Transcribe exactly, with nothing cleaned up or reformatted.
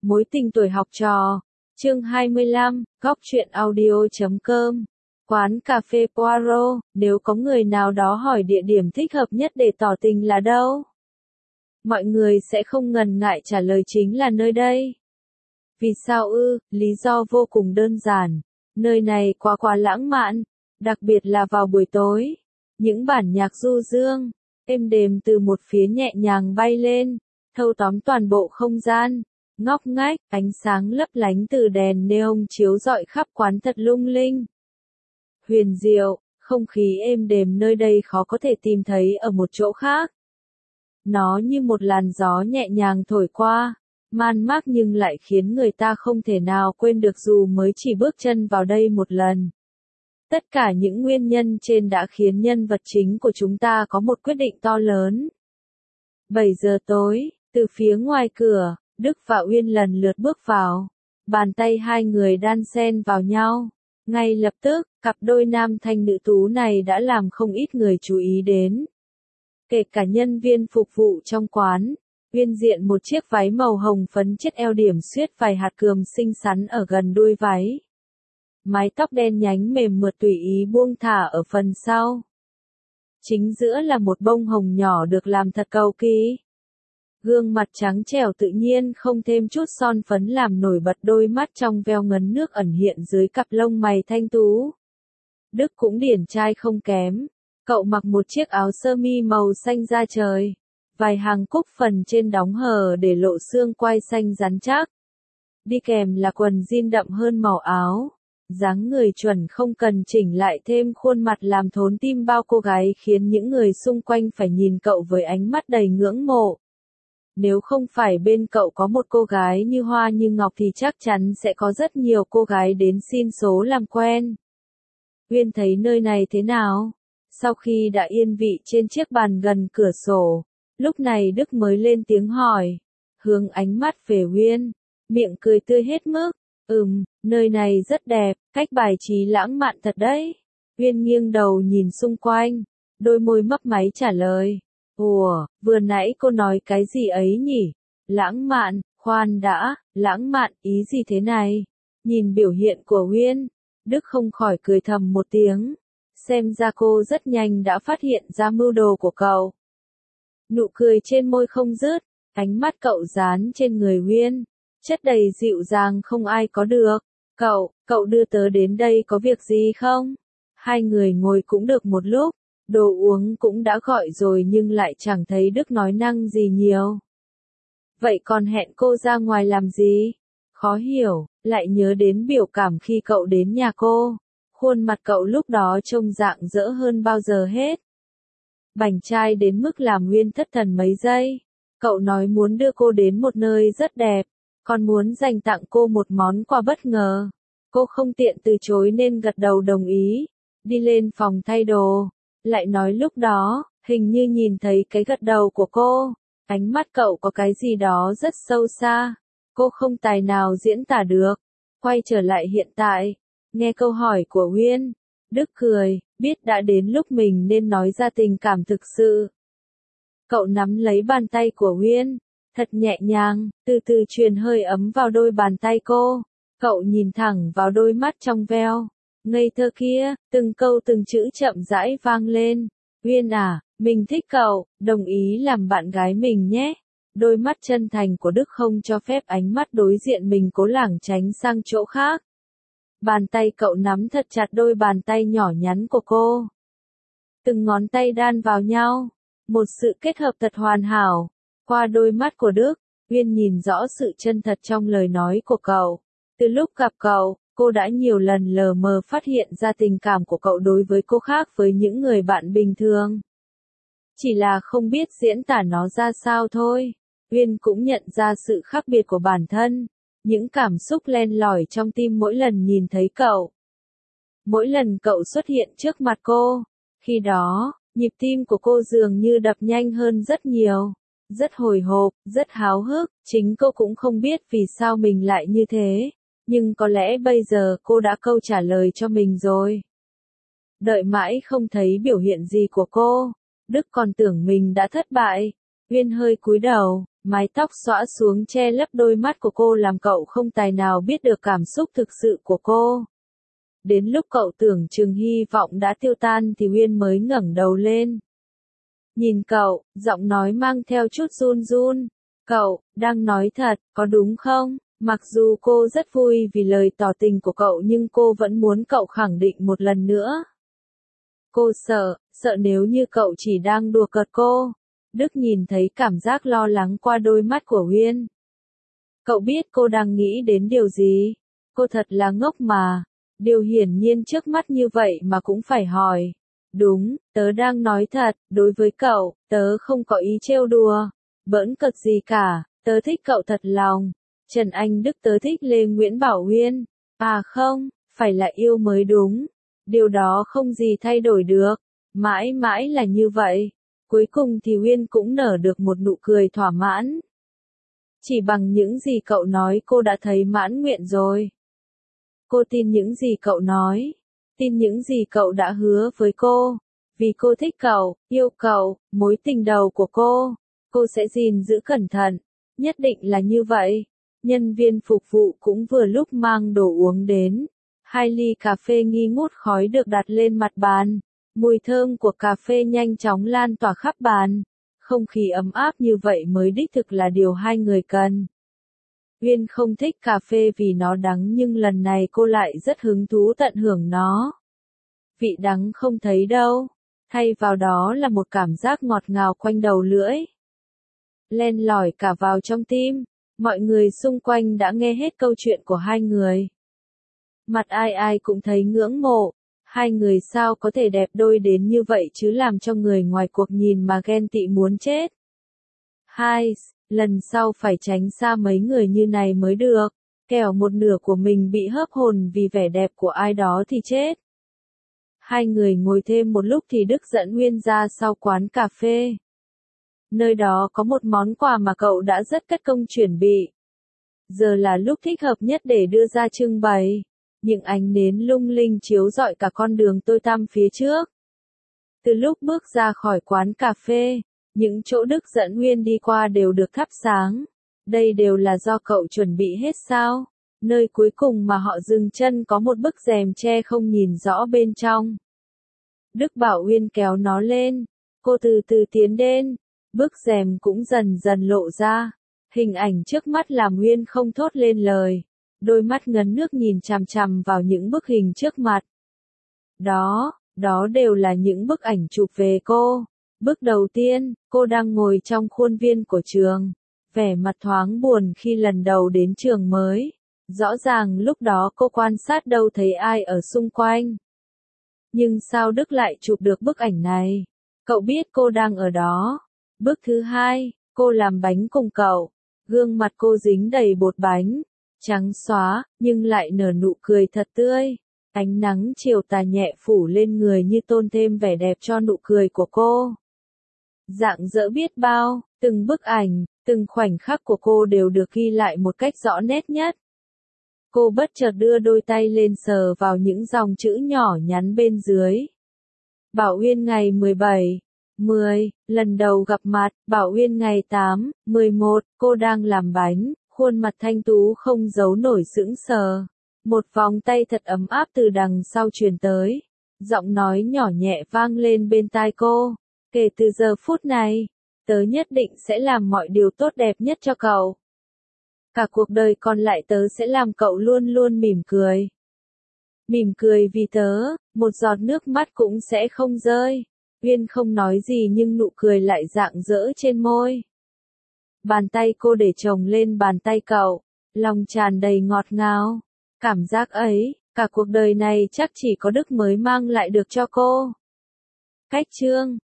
Mối tình tuổi học trò. Chương hai mươi lăm, góc truyện audio chấm com. Quán cà phê Poirot, nếu có người nào đó hỏi địa điểm thích hợp nhất để tỏ tình là đâu? Mọi người sẽ không ngần ngại trả lời chính là nơi đây. Vì sao ư? Lý do vô cùng đơn giản. Nơi này quá quá lãng mạn, đặc biệt là vào buổi tối. Những bản nhạc du dương, êm đềm từ một phía nhẹ nhàng bay lên, thâu tóm toàn bộ không gian. Ngóc ngách, ánh sáng lấp lánh từ đèn neon chiếu rọi khắp quán thật lung linh. Huyền diệu, không khí êm đềm nơi đây khó có thể tìm thấy ở một chỗ khác. Nó như một làn gió nhẹ nhàng thổi qua, man mác nhưng lại khiến người ta không thể nào quên được dù mới chỉ bước chân vào đây một lần. Tất cả những nguyên nhân trên đã khiến nhân vật chính của chúng ta có một quyết định to lớn. bảy giờ tối, từ phía ngoài cửa, Đức và Uyên lần lượt bước vào. Bàn tay hai người đan xen vào nhau. Ngay lập tức, cặp đôi nam thanh nữ tú này đã làm không ít người chú ý đến. Kể cả nhân viên phục vụ trong quán. Uyên diện một chiếc váy màu hồng phấn chiết eo điểm xuyết vài hạt cườm xinh xắn ở gần đuôi váy. Mái tóc đen nhánh mềm mượt tùy ý buông thả ở phần sau. Chính giữa là một bông hồng nhỏ được làm thật cầu kỳ. Gương mặt trắng trẻo tự nhiên không thêm chút son phấn làm nổi bật đôi mắt trong veo ngấn nước ẩn hiện dưới cặp lông mày thanh tú. Đức cũng điển trai không kém. Cậu mặc một chiếc áo sơ mi màu xanh da trời. Vài hàng cúc phần trên đóng hở để lộ xương quai xanh rắn chắc. Đi kèm là quần jean đậm hơn màu áo. Dáng người chuẩn không cần chỉnh lại thêm khuôn mặt làm thốn tim bao cô gái khiến những người xung quanh phải nhìn cậu với ánh mắt đầy ngưỡng mộ. Nếu không phải bên cậu có một cô gái như hoa như ngọc thì chắc chắn sẽ có rất nhiều cô gái đến xin số làm quen. Uyên thấy nơi này thế nào? Sau khi đã yên vị trên chiếc bàn gần cửa sổ, lúc này Đức mới lên tiếng hỏi, hướng ánh mắt về Uyên, miệng cười tươi hết mức. Ừm, nơi này rất đẹp, cách bài trí lãng mạn thật đấy. Uyên nghiêng đầu nhìn xung quanh, đôi môi mấp máy trả lời. Ủa, vừa nãy cô nói cái gì ấy nhỉ? Lãng mạn, khoan đã, lãng mạn, ý gì thế này? Nhìn biểu hiện của Uyên, Đức không khỏi cười thầm một tiếng. Xem ra cô rất nhanh đã phát hiện ra mưu đồ của cậu. Nụ cười trên môi không dứt, ánh mắt cậu dán trên người Uyên, chất đầy dịu dàng không ai có được. Cậu, cậu đưa tớ đến đây có việc gì không? Hai người ngồi cũng được một lúc. Đồ uống cũng đã gọi rồi nhưng lại chẳng thấy Đức nói năng gì nhiều. Vậy còn hẹn cô ra ngoài làm gì? Khó hiểu, lại nhớ đến biểu cảm khi cậu đến nhà cô. Khuôn mặt cậu lúc đó trông rạng rỡ hơn bao giờ hết. Bảnh trai đến mức làm Uyên thất thần mấy giây. Cậu nói muốn đưa cô đến một nơi rất đẹp, còn muốn dành tặng cô một món quà bất ngờ. Cô không tiện từ chối nên gật đầu đồng ý. Đi lên phòng thay đồ. Lại nói lúc đó, hình như nhìn thấy cái gật đầu của cô, ánh mắt cậu có cái gì đó rất sâu xa, cô không tài nào diễn tả được. Quay trở lại hiện tại, nghe câu hỏi của Uyên, Đức cười, biết đã đến lúc mình nên nói ra tình cảm thực sự. Cậu nắm lấy bàn tay của Uyên, thật nhẹ nhàng, từ từ truyền hơi ấm vào đôi bàn tay cô, cậu nhìn thẳng vào đôi mắt trong veo. Ngây thơ kia, từng câu từng chữ chậm rãi vang lên. Uyên à, mình thích cậu, đồng ý làm bạn gái mình nhé. Đôi mắt chân thành của Đức không cho phép ánh mắt đối diện mình cố lảng tránh sang chỗ khác. Bàn tay cậu nắm thật chặt đôi bàn tay nhỏ nhắn của cô. Từng ngón tay đan vào nhau. Một sự kết hợp thật hoàn hảo. Qua đôi mắt của Đức, Uyên nhìn rõ sự chân thật trong lời nói của cậu. Từ lúc gặp cậu, cô đã nhiều lần lờ mờ phát hiện ra tình cảm của cậu đối với cô khác với những người bạn bình thường. Chỉ là không biết diễn tả nó ra sao thôi. Uyên cũng nhận ra sự khác biệt của bản thân. Những cảm xúc len lỏi trong tim mỗi lần nhìn thấy cậu. Mỗi lần cậu xuất hiện trước mặt cô. Khi đó, nhịp tim của cô dường như đập nhanh hơn rất nhiều. Rất hồi hộp, rất háo hức. Chính cô cũng không biết vì sao mình lại như thế. Nhưng có lẽ bây giờ cô đã câu trả lời cho mình rồi. Đợi mãi không thấy biểu hiện gì của cô, Đức còn tưởng mình đã thất bại. Uyên hơi cúi đầu, mái tóc xõa xuống che lấp đôi mắt của cô làm cậu không tài nào biết được cảm xúc thực sự của cô. Đến lúc cậu tưởng chừng hy vọng đã tiêu tan thì Uyên mới ngẩng đầu lên. Nhìn cậu, giọng nói mang theo chút run run. Cậu, đang nói thật, có đúng không? Mặc dù cô rất vui vì lời tỏ tình của cậu nhưng cô vẫn muốn cậu khẳng định một lần nữa. Cô sợ, sợ nếu như cậu chỉ đang đùa cợt cô. Đức nhìn thấy cảm giác lo lắng qua đôi mắt của Uyên. Cậu biết cô đang nghĩ đến điều gì? Cô thật là ngốc mà. Điều hiển nhiên trước mắt như vậy mà cũng phải hỏi. Đúng, tớ đang nói thật, đối với cậu, tớ không có ý trêu đùa, bỡn cợt gì cả, tớ thích cậu thật lòng. Trần Anh Đức tớ thích Lê Nguyễn Bảo Uyên. À không, phải là yêu mới đúng. Điều đó không gì thay đổi được, mãi mãi là như vậy. Cuối cùng thì Uyên cũng nở được một nụ cười thỏa mãn. Chỉ bằng những gì cậu nói cô đã thấy mãn nguyện rồi. Cô tin những gì cậu nói, tin những gì cậu đã hứa với cô. Vì cô thích cậu, yêu cậu, mối tình đầu của cô, cô sẽ gìn giữ cẩn thận, nhất định là như vậy. Nhân viên phục vụ cũng vừa lúc mang đồ uống đến. Hai ly cà phê nghi ngút khói được đặt lên mặt bàn. Mùi thơm của cà phê nhanh chóng lan tỏa khắp bàn. Không khí ấm áp như vậy mới đích thực là điều hai người cần. Uyên không thích cà phê vì nó đắng nhưng lần này cô lại rất hứng thú tận hưởng nó. Vị đắng không thấy đâu, thay vào đó là một cảm giác ngọt ngào quanh đầu lưỡi. Len lỏi cả vào trong tim, mọi người xung quanh đã nghe hết câu chuyện của hai người. Mặt ai ai cũng thấy ngưỡng mộ, hai người sao có thể đẹp đôi đến như vậy chứ làm cho người ngoài cuộc nhìn mà ghen tị muốn chết. Hai, lần sau phải tránh xa mấy người như này mới được, kẻo một nửa của mình bị hớp hồn vì vẻ đẹp của ai đó thì chết. Hai người ngồi thêm một lúc thì Đức dẫn Uyên ra sau quán cà phê. Nơi đó có một món quà mà cậu đã rất cất công chuẩn bị. Giờ là lúc thích hợp nhất để đưa ra trưng bày. Những ánh nến lung linh chiếu rọi cả con đường tối tăm phía trước. Từ lúc bước ra khỏi quán cà phê, những chỗ Đức dẫn Uyên đi qua đều được thắp sáng. Đây đều là do cậu chuẩn bị hết sao? Nơi cuối cùng mà họ dừng chân có một bức rèm che không nhìn rõ bên trong. Đức bảo Uyên kéo nó lên. Cô từ từ tiến đến. Bức rèm cũng dần dần lộ ra. Hình ảnh trước mắt làm Uyên không thốt lên lời. Đôi mắt ngấn nước nhìn chằm chằm vào những bức hình trước mặt. Đó, đó đều là những bức ảnh chụp về cô. Bức đầu tiên, cô đang ngồi trong khuôn viên của trường. Vẻ mặt thoáng buồn khi lần đầu đến trường mới. Rõ ràng lúc đó cô quan sát đâu thấy ai ở xung quanh. Nhưng sao Đức lại chụp được bức ảnh này? Cậu biết cô đang ở đó. Bức thứ hai, cô làm bánh cùng cậu. Gương mặt cô dính đầy bột bánh. Trắng xóa, nhưng lại nở nụ cười thật tươi. Ánh nắng chiều tà nhẹ phủ lên người như tôn thêm vẻ đẹp cho nụ cười của cô. Rạng rỡ biết bao, từng bức ảnh, từng khoảnh khắc của cô đều được ghi lại một cách rõ nét nhất. Cô bất chợt đưa đôi tay lên sờ vào những dòng chữ nhỏ nhắn bên dưới. Bảo Uyên ngày mười bảy, mười, lần đầu gặp mặt, Bảo Uyên ngày tám, mười một, cô đang làm bánh, khuôn mặt thanh tú không giấu nổi sững sờ. Một vòng tay thật ấm áp từ đằng sau truyền tới. Giọng nói nhỏ nhẹ vang lên bên tai cô. Kể từ giờ phút này, tớ nhất định sẽ làm mọi điều tốt đẹp nhất cho cậu. Cả cuộc đời còn lại tớ sẽ làm cậu luôn luôn mỉm cười. Mỉm cười vì tớ, một giọt nước mắt cũng sẽ không rơi. Uyên không nói gì nhưng nụ cười lại rạng rỡ trên môi. Bàn tay cô để chồng lên bàn tay cậu, lòng tràn đầy ngọt ngào. Cảm giác ấy, cả cuộc đời này chắc chỉ có Đức mới mang lại được cho cô. Cách chương